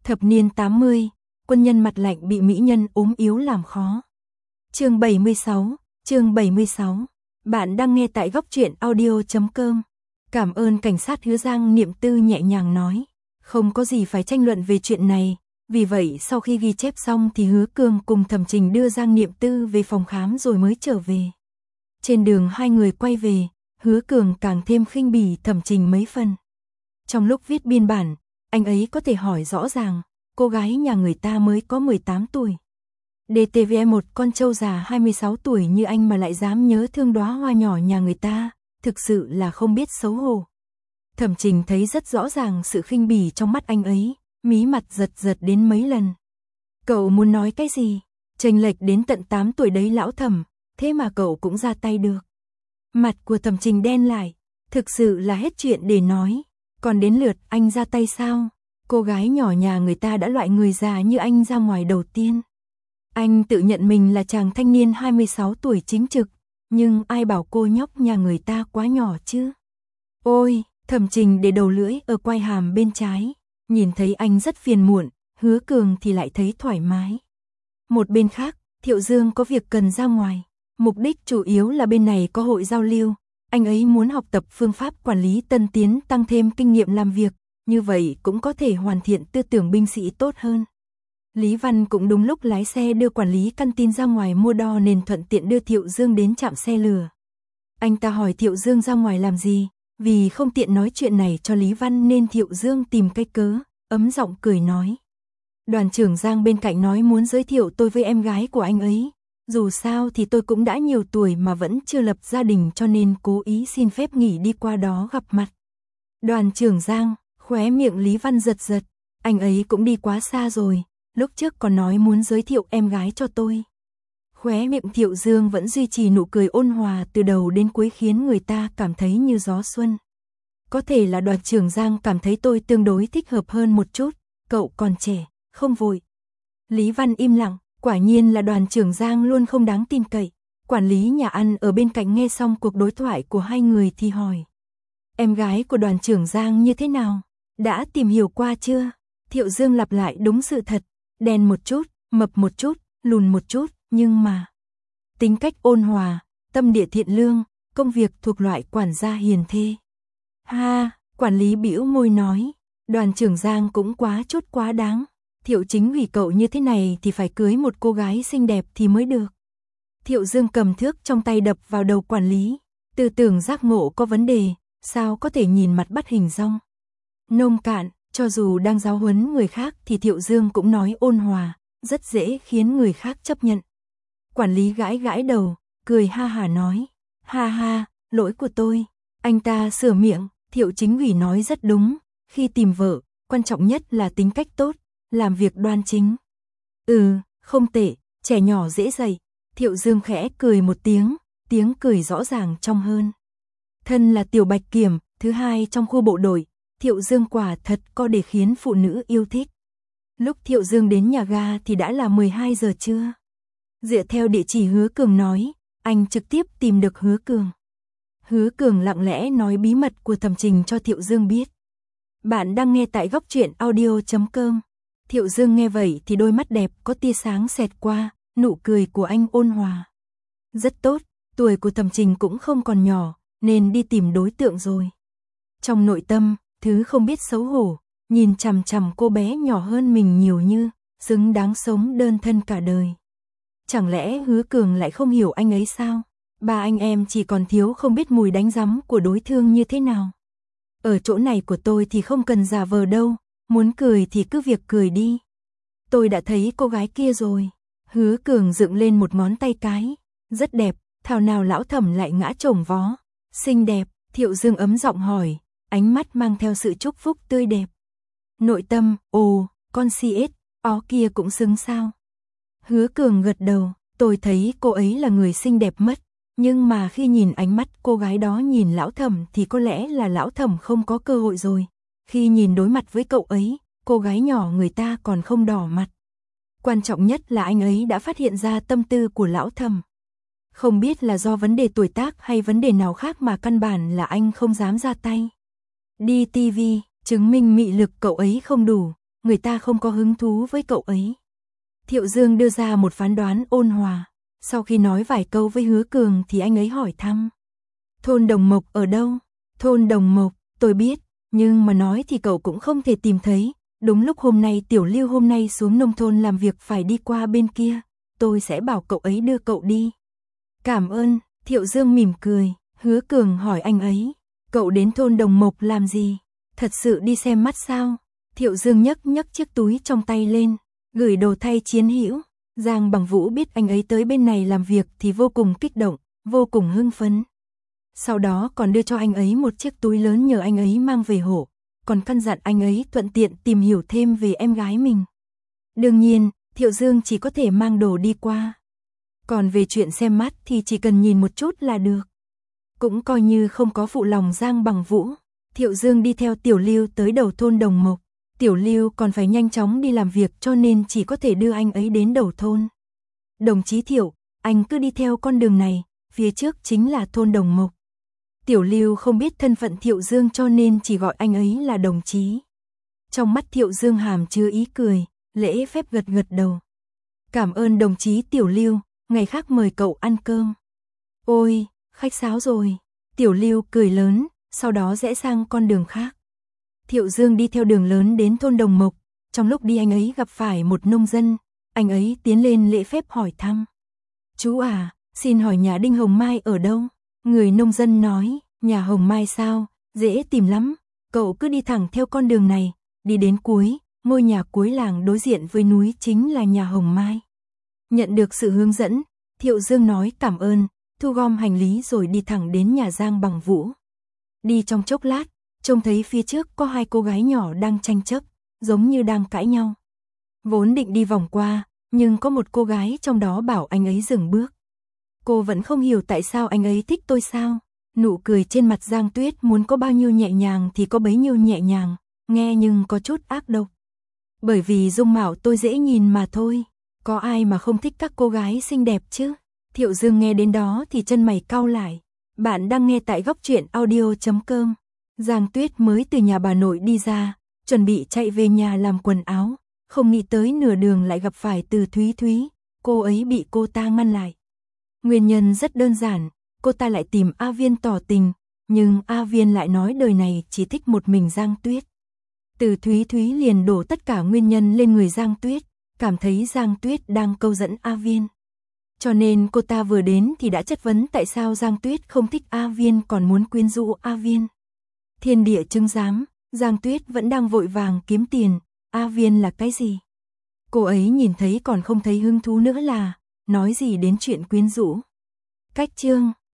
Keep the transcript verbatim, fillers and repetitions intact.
Thập niên tám mươi, quân nhân mặt lạnh bị mỹ nhân ốm yếu làm khó. Chương bảy mươi sáu, chương bảy mươi sáu. Bạn đang nghe tại góc truyện audio chấm com. Cảm ơn cảnh sát Hứa Giang, Niệm Tư nhẹ nhàng nói. Không có gì phải tranh luận về chuyện này, vì vậy sau khi ghi chép xong thì Hứa Cường cùng Thẩm Trình đưa Giang Niệm Tư về phòng khám rồi mới trở về. Trên đường hai người quay về, Hứa Cường càng thêm khinh bỉ Thẩm Trình mấy phần. Trong lúc viết biên bản, anh ấy có thể hỏi rõ ràng, cô gái nhà người ta mới có mười tám tuổi. đê tê vê một con trâu già hai mươi sáu tuổi như anh mà lại dám nhớ thương đóa hoa nhỏ nhà người ta, thực sự là không biết xấu hổ. Thẩm Trình thấy rất rõ ràng sự khinh bỉ trong mắt anh ấy, mí mặt giật giật đến mấy lần. Cậu muốn nói cái gì? Chênh lệch đến tận tám tuổi đấy lão Thẩm, thế mà cậu cũng ra tay được. Mặt của Thẩm Trình đen lại, thực sự là hết chuyện để nói. Còn đến lượt anh ra tay sao? Cô gái nhỏ nhà người ta đã loại người già như anh ra ngoài đầu tiên. Anh tự nhận mình là chàng thanh niên hai mươi sáu tuổi chính trực, nhưng ai bảo cô nhóc nhà người ta quá nhỏ chứ? Ôi, Thẩm Trình để đầu lưỡi ở quai hàm bên trái, nhìn thấy anh rất phiền muộn, Hứa Cường thì lại thấy thoải mái. Một bên khác, Thiệu Dương có việc cần ra ngoài, mục đích chủ yếu là bên này có hội giao lưu, anh ấy muốn học tập phương pháp quản lý tân tiến tăng thêm kinh nghiệm làm việc, như vậy cũng có thể hoàn thiện tư tưởng binh sĩ tốt hơn. Lý Văn cũng đúng lúc lái xe đưa quản lý căn tin ra ngoài mua đo nên thuận tiện đưa Thiệu Dương đến trạm xe lửa. Anh ta hỏi Thiệu Dương ra ngoài làm gì, vì không tiện nói chuyện này cho Lý Văn nên Thiệu Dương tìm cái cớ, ấm giọng cười nói. Đoàn trưởng Giang bên cạnh nói muốn giới thiệu tôi với em gái của anh ấy, dù sao thì tôi cũng đã nhiều tuổi mà vẫn chưa lập gia đình cho nên cố ý xin phép nghỉ đi qua đó gặp mặt. Đoàn trưởng Giang, khóe miệng Lý Văn giật giật, anh ấy cũng đi quá xa rồi, lúc trước còn nói muốn giới thiệu em gái cho tôi. Khóe miệng Thiệu Dương vẫn duy trì nụ cười ôn hòa từ đầu đến cuối khiến người ta cảm thấy như gió xuân. Có thể là đoàn trưởng Giang cảm thấy tôi tương đối thích hợp hơn một chút, cậu còn trẻ, không vội. Lý Văn im lặng, quả nhiên là đoàn trưởng Giang luôn không đáng tin cậy. Quản lý nhà ăn ở bên cạnh nghe xong cuộc đối thoại của hai người thì hỏi. Em gái của đoàn trưởng Giang như thế nào? Đã tìm hiểu qua chưa? Thiệu Dương lặp lại đúng sự thật, đen một chút, mập một chút, lùn một chút, nhưng mà tính cách ôn hòa, tâm địa thiện lương, công việc thuộc loại quản gia hiền thê. Ha, quản lý bĩu môi nói, đoàn trưởng Giang cũng quá chút quá đáng. Thiệu chính ủy cậu như thế này thì phải cưới một cô gái xinh đẹp thì mới được. Thiệu Dương cầm thước trong tay đập vào đầu quản lý, tư tưởng giác ngộ có vấn đề, sao có thể nhìn mặt bắt hình dong. Nông cạn, cho dù đang giáo huấn người khác thì Thiệu Dương cũng nói ôn hòa, rất dễ khiến người khác chấp nhận. Quản lý gãi gãi đầu, cười ha hả nói, ha ha, lỗi của tôi. Anh ta sửa miệng, Thiệu chính ủy nói rất đúng, khi tìm vợ, quan trọng nhất là tính cách tốt, làm việc đoan chính. Ừ, không tệ, trẻ nhỏ dễ dạy. Thiệu Dương khẽ cười một tiếng, tiếng cười rõ ràng trong hơn. Thân là tiểu bạch kiểm, thứ hai trong khu bộ đội, Thiệu Dương quả thật có để khiến phụ nữ yêu thích. Lúc Thiệu Dương đến nhà ga thì đã là mười hai giờ trưa. Dựa theo địa chỉ Hứa Cường nói, anh trực tiếp tìm được Hứa Cường. Hứa Cường lặng lẽ nói bí mật của Thẩm Trình cho Thiệu Dương biết. Bạn đang nghe tại góc truyện audio chấm com. Thiệu Dương nghe vậy thì đôi mắt đẹp có tia sáng xẹt qua, nụ cười của anh ôn hòa. Rất tốt, tuổi của Thẩm Trình cũng không còn nhỏ, nên đi tìm đối tượng rồi. Trong nội tâm, thứ không biết xấu hổ, nhìn chằm chằm cô bé nhỏ hơn mình nhiều như, xứng đáng sống đơn thân cả đời. Chẳng lẽ Hứa Cường lại không hiểu anh ấy sao? Ba anh em chỉ còn thiếu không biết mùi đánh rắm của đối thương như thế nào. Ở chỗ này của tôi thì không cần giả vờ đâu, muốn cười thì cứ việc cười đi. Tôi đã thấy cô gái kia rồi. Hứa Cường dựng lên một ngón tay cái, rất đẹp, thảo nào lão Thẩm lại ngã chồng vó. Xinh đẹp, Thiệu Dương ấm giọng hỏi, ánh mắt mang theo sự chúc phúc tươi đẹp. Nội tâm, ồ, con xê ét, ó kia cũng xứng sao. Hứa Cường gật đầu, tôi thấy cô ấy là người xinh đẹp mất, nhưng mà khi nhìn ánh mắt cô gái đó nhìn lão Thẩm thì có lẽ là lão Thẩm không có cơ hội rồi. Khi nhìn đối mặt với cậu ấy, cô gái nhỏ người ta còn không đỏ mặt. Quan trọng nhất là anh ấy đã phát hiện ra tâm tư của lão Thẩm. Không biết là do vấn đề tuổi tác hay vấn đề nào khác mà căn bản là anh không dám ra tay. Đi ti vi, chứng minh mị lực cậu ấy không đủ, người ta không có hứng thú với cậu ấy. Thiệu Dương đưa ra một phán đoán ôn hòa. Sau khi nói vài câu với Hứa Cường thì anh ấy hỏi thăm. Thôn Đồng Mộc ở đâu? Thôn Đồng Mộc, tôi biết, nhưng mà nói thì cậu cũng không thể tìm thấy. Đúng lúc hôm nay Tiểu Lưu hôm nay xuống nông thôn làm việc phải đi qua bên kia. Tôi sẽ bảo cậu ấy đưa cậu đi. Cảm ơn, Thiệu Dương mỉm cười. Hứa Cường hỏi anh ấy. Cậu đến thôn Đồng Mộc làm gì? Thật sự đi xem mắt sao? Thiệu Dương nhấc nhấc chiếc túi trong tay lên, gửi đồ thay chiến hữu. Giang Bằng Vũ biết anh ấy tới bên này làm việc thì vô cùng kích động, vô cùng hưng phấn. Sau đó còn đưa cho anh ấy một chiếc túi lớn nhờ anh ấy mang về hộ, còn căn dặn anh ấy thuận tiện tìm hiểu thêm về em gái mình. Đương nhiên, Thiệu Dương chỉ có thể mang đồ đi qua. Còn về chuyện xem mắt thì chỉ cần nhìn một chút là được. Cũng coi như không có phụ lòng Giang Bằng Vũ. Thiệu Dương đi theo Tiểu Lưu tới đầu thôn Đồng Mộc. Tiểu Lưu còn phải nhanh chóng đi làm việc cho nên chỉ có thể đưa anh ấy đến đầu thôn. Đồng chí Thiệu, anh cứ đi theo con đường này, phía trước chính là thôn Đồng Mộc. Tiểu Lưu không biết thân phận Thiệu Dương cho nên chỉ gọi anh ấy là đồng chí. Trong mắt Thiệu Dương hàm chứa ý cười, lễ phép gật gật đầu. Cảm ơn đồng chí Tiểu Lưu, ngày khác mời cậu ăn cơm. Ôi, khách sáo rồi. Tiểu Lưu cười lớn, sau đó rẽ sang con đường khác. Thiệu Dương đi theo đường lớn đến thôn Đồng Mộc. Trong lúc đi anh ấy gặp phải một nông dân. Anh ấy tiến lên lễ phép hỏi thăm. Chú à, xin hỏi nhà Đinh Hồng Mai ở đâu? Người nông dân nói, nhà Hồng Mai sao, dễ tìm lắm. Cậu cứ đi thẳng theo con đường này, đi đến cuối, ngôi nhà cuối làng đối diện với núi chính là nhà Hồng Mai. Nhận được sự hướng dẫn, Thiệu Dương nói cảm ơn, thu gom hành lý rồi đi thẳng đến nhà Giang Bằng Vũ. Đi trong chốc lát, trông thấy phía trước có hai cô gái nhỏ đang tranh chấp, giống như đang cãi nhau. Vốn định đi vòng qua, nhưng có một cô gái trong đó bảo anh ấy dừng bước. Cô vẫn không hiểu tại sao anh ấy thích tôi sao. Nụ cười trên mặt Giang Tuyết muốn có bao nhiêu nhẹ nhàng thì có bấy nhiêu nhẹ nhàng, nghe nhưng có chút ác độc. Bởi vì dung mạo tôi dễ nhìn mà thôi, có ai mà không thích các cô gái xinh đẹp chứ. Thiệu Dương nghe đến đó thì chân mày cau lại. Bạn đang nghe tại góc truyện audio chấm com. Giang Tuyết mới từ nhà bà nội đi ra, chuẩn bị chạy về nhà làm quần áo, không nghĩ tới nửa đường lại gặp phải Từ Thúy Thúy, cô ấy bị cô ta ngăn lại. Nguyên nhân rất đơn giản, cô ta lại tìm A Viên tỏ tình, nhưng A Viên lại nói đời này chỉ thích một mình Giang Tuyết. Từ Thúy Thúy liền đổ tất cả nguyên nhân lên người Giang Tuyết, cảm thấy Giang Tuyết đang câu dẫn A Viên. Cho nên cô ta vừa đến thì đã chất vấn tại sao Giang Tuyết không thích A Viên còn muốn quyến rũ A Viên. Thiên địa chứng giám, Giang Tuyết vẫn đang vội vàng kiếm tiền, A Viên là cái gì? Cô ấy nhìn thấy còn không thấy hứng thú nữa là, nói gì đến chuyện quyến rũ. Cách chương